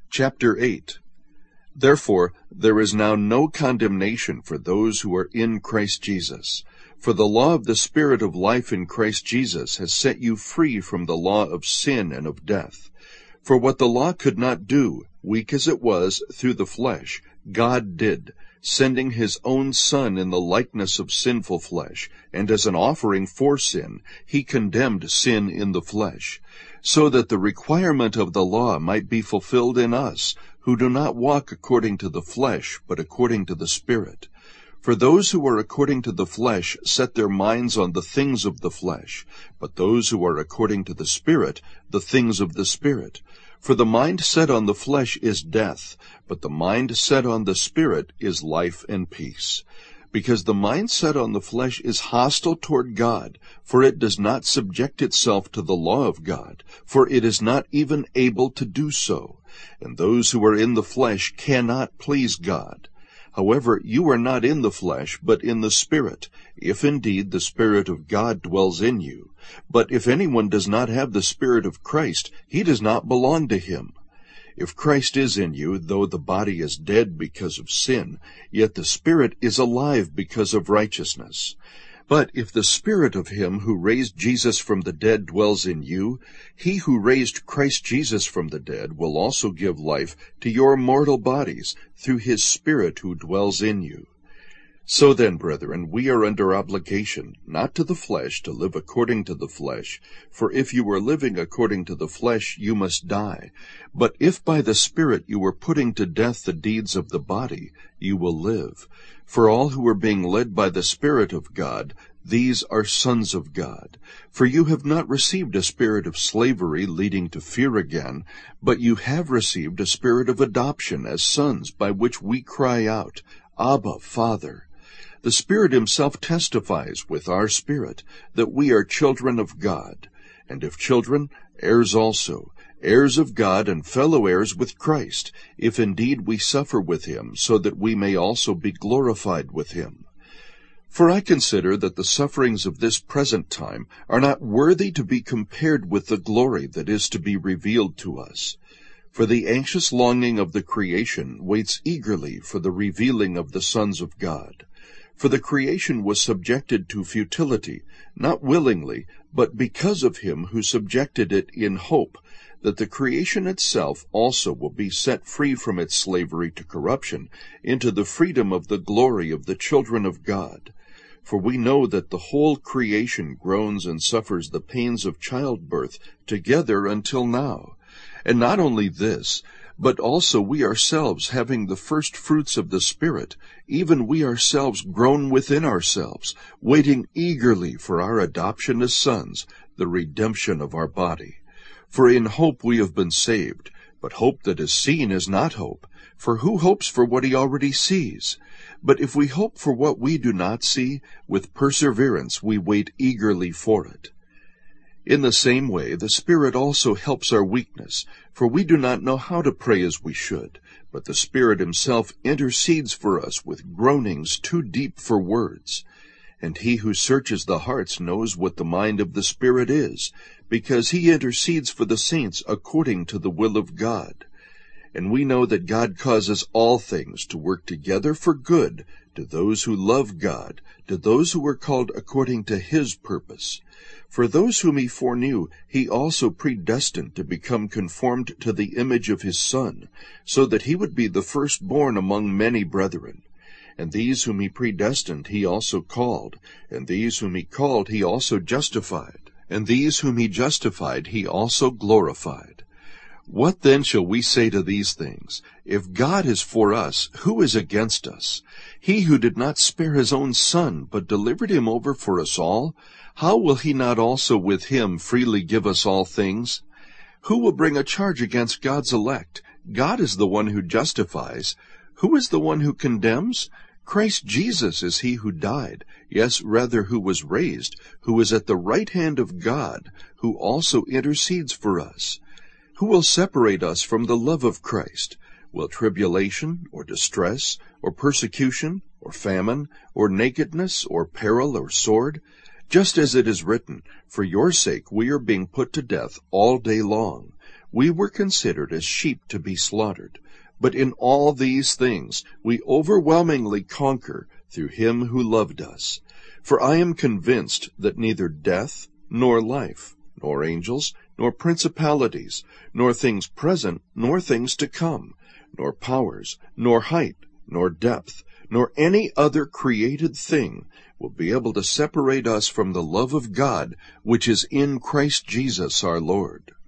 Chapter 8. Therefore there is now no condemnation for those who are in Christ Jesus. For the law of the Spirit of life in Christ Jesus has set you free from the law of sin and of death. For what the law could not do, weak as it was, through the flesh, God did, sending his own Son in the likeness of sinful flesh, and as an offering for sin, he condemned sin in the flesh, so that the requirement of the law might be fulfilled in us, who do not walk according to the flesh, but according to the Spirit. For those who are according to the flesh set their minds on the things of the flesh, but those who are according to the Spirit, the things of the Spirit. For the mind set on the flesh is death, but the mind set on the Spirit is life and peace. Because the mind set on the flesh is hostile toward God, for it does not subject itself to the law of God, for it is not even able to do so. And those who are in the flesh cannot please God. However, you are not in the flesh, but in the Spirit, if indeed the Spirit of God dwells in you. But if anyone does not have the Spirit of Christ, he does not belong to him. If Christ is in you, though the body is dead because of sin, yet the Spirit is alive because of righteousness. But if the Spirit of him who raised Jesus from the dead dwells in you, he who raised Christ Jesus from the dead will also give life to your mortal bodies through his Spirit who dwells in you. So then, brethren, we are under obligation, not to the flesh, to live according to the flesh. For if you are living according to the flesh, you must die. But if by the Spirit you are putting to death the deeds of the body, you will live. For all who are being led by the Spirit of God, these are sons of God. For you have not received a spirit of slavery leading to fear again, but you have received a spirit of adoption as sons, by which we cry out, Abba, Father. The Spirit himself testifies with our spirit that we are children of God, and if children, heirs also, heirs of God and fellow heirs with Christ, if indeed we suffer with him, so that we may also be glorified with him. For I consider that the sufferings of this present time are not worthy to be compared with the glory that is to be revealed to us. For the anxious longing of the creation waits eagerly for the revealing of the sons of God. For the creation was subjected to futility, not willingly, but because of him who subjected it in hope, that the creation itself also will be set free from its slavery to corruption into the freedom of the glory of the children of God. For we know that the whole creation groans and suffers the pains of childbirth together until now. And not only this, but also we ourselves, having the first fruits of the Spirit, even we ourselves groan within ourselves, waiting eagerly for our adoption as sons, the redemption of our body. For in hope we have been saved, but hope that is seen is not hope. For who hopes for what he already sees? But if we hope for what we do not see, with perseverance we wait eagerly for it. In the same way, the Spirit also helps our weakness, for we do not know how to pray as we should, but the Spirit himself intercedes for us with groanings too deep for words. And he who searches the hearts knows what the mind of the Spirit is, because he intercedes for the saints according to the will of God. And we know that God causes all things to work together for good to those who love God, to those who are called according to his purpose. For those whom he foreknew, he also predestined to become conformed to the image of his Son, so that he would be the firstborn among many brethren. And these whom he predestined he also called, and these whom he called he also justified, and these whom he justified he also glorified. What then shall we say to these things? If God is for us, who is against us? He who did not spare his own Son, but delivered him over for us all, how will he not also with him freely give us all things? Who will bring a charge against God's elect? God is the one who justifies. Who is the one who condemns? Christ Jesus is he who died, yes, rather who was raised, who is at the right hand of God, who also intercedes for us. Who will separate us from the love of Christ? Will tribulation, or distress, or persecution, or famine, or nakedness, or peril, or sword? Just as it is written, For your sake we are being put to death all day long. we were considered as sheep to be slaughtered. But in all these things we overwhelmingly conquer through him who loved us. For I am convinced that neither death, nor life, nor angels, nor principalities, nor things present, nor things to come, nor powers, nor height, nor depth, nor any other created thing will be able to separate us from the love of God, which is in Christ Jesus our Lord.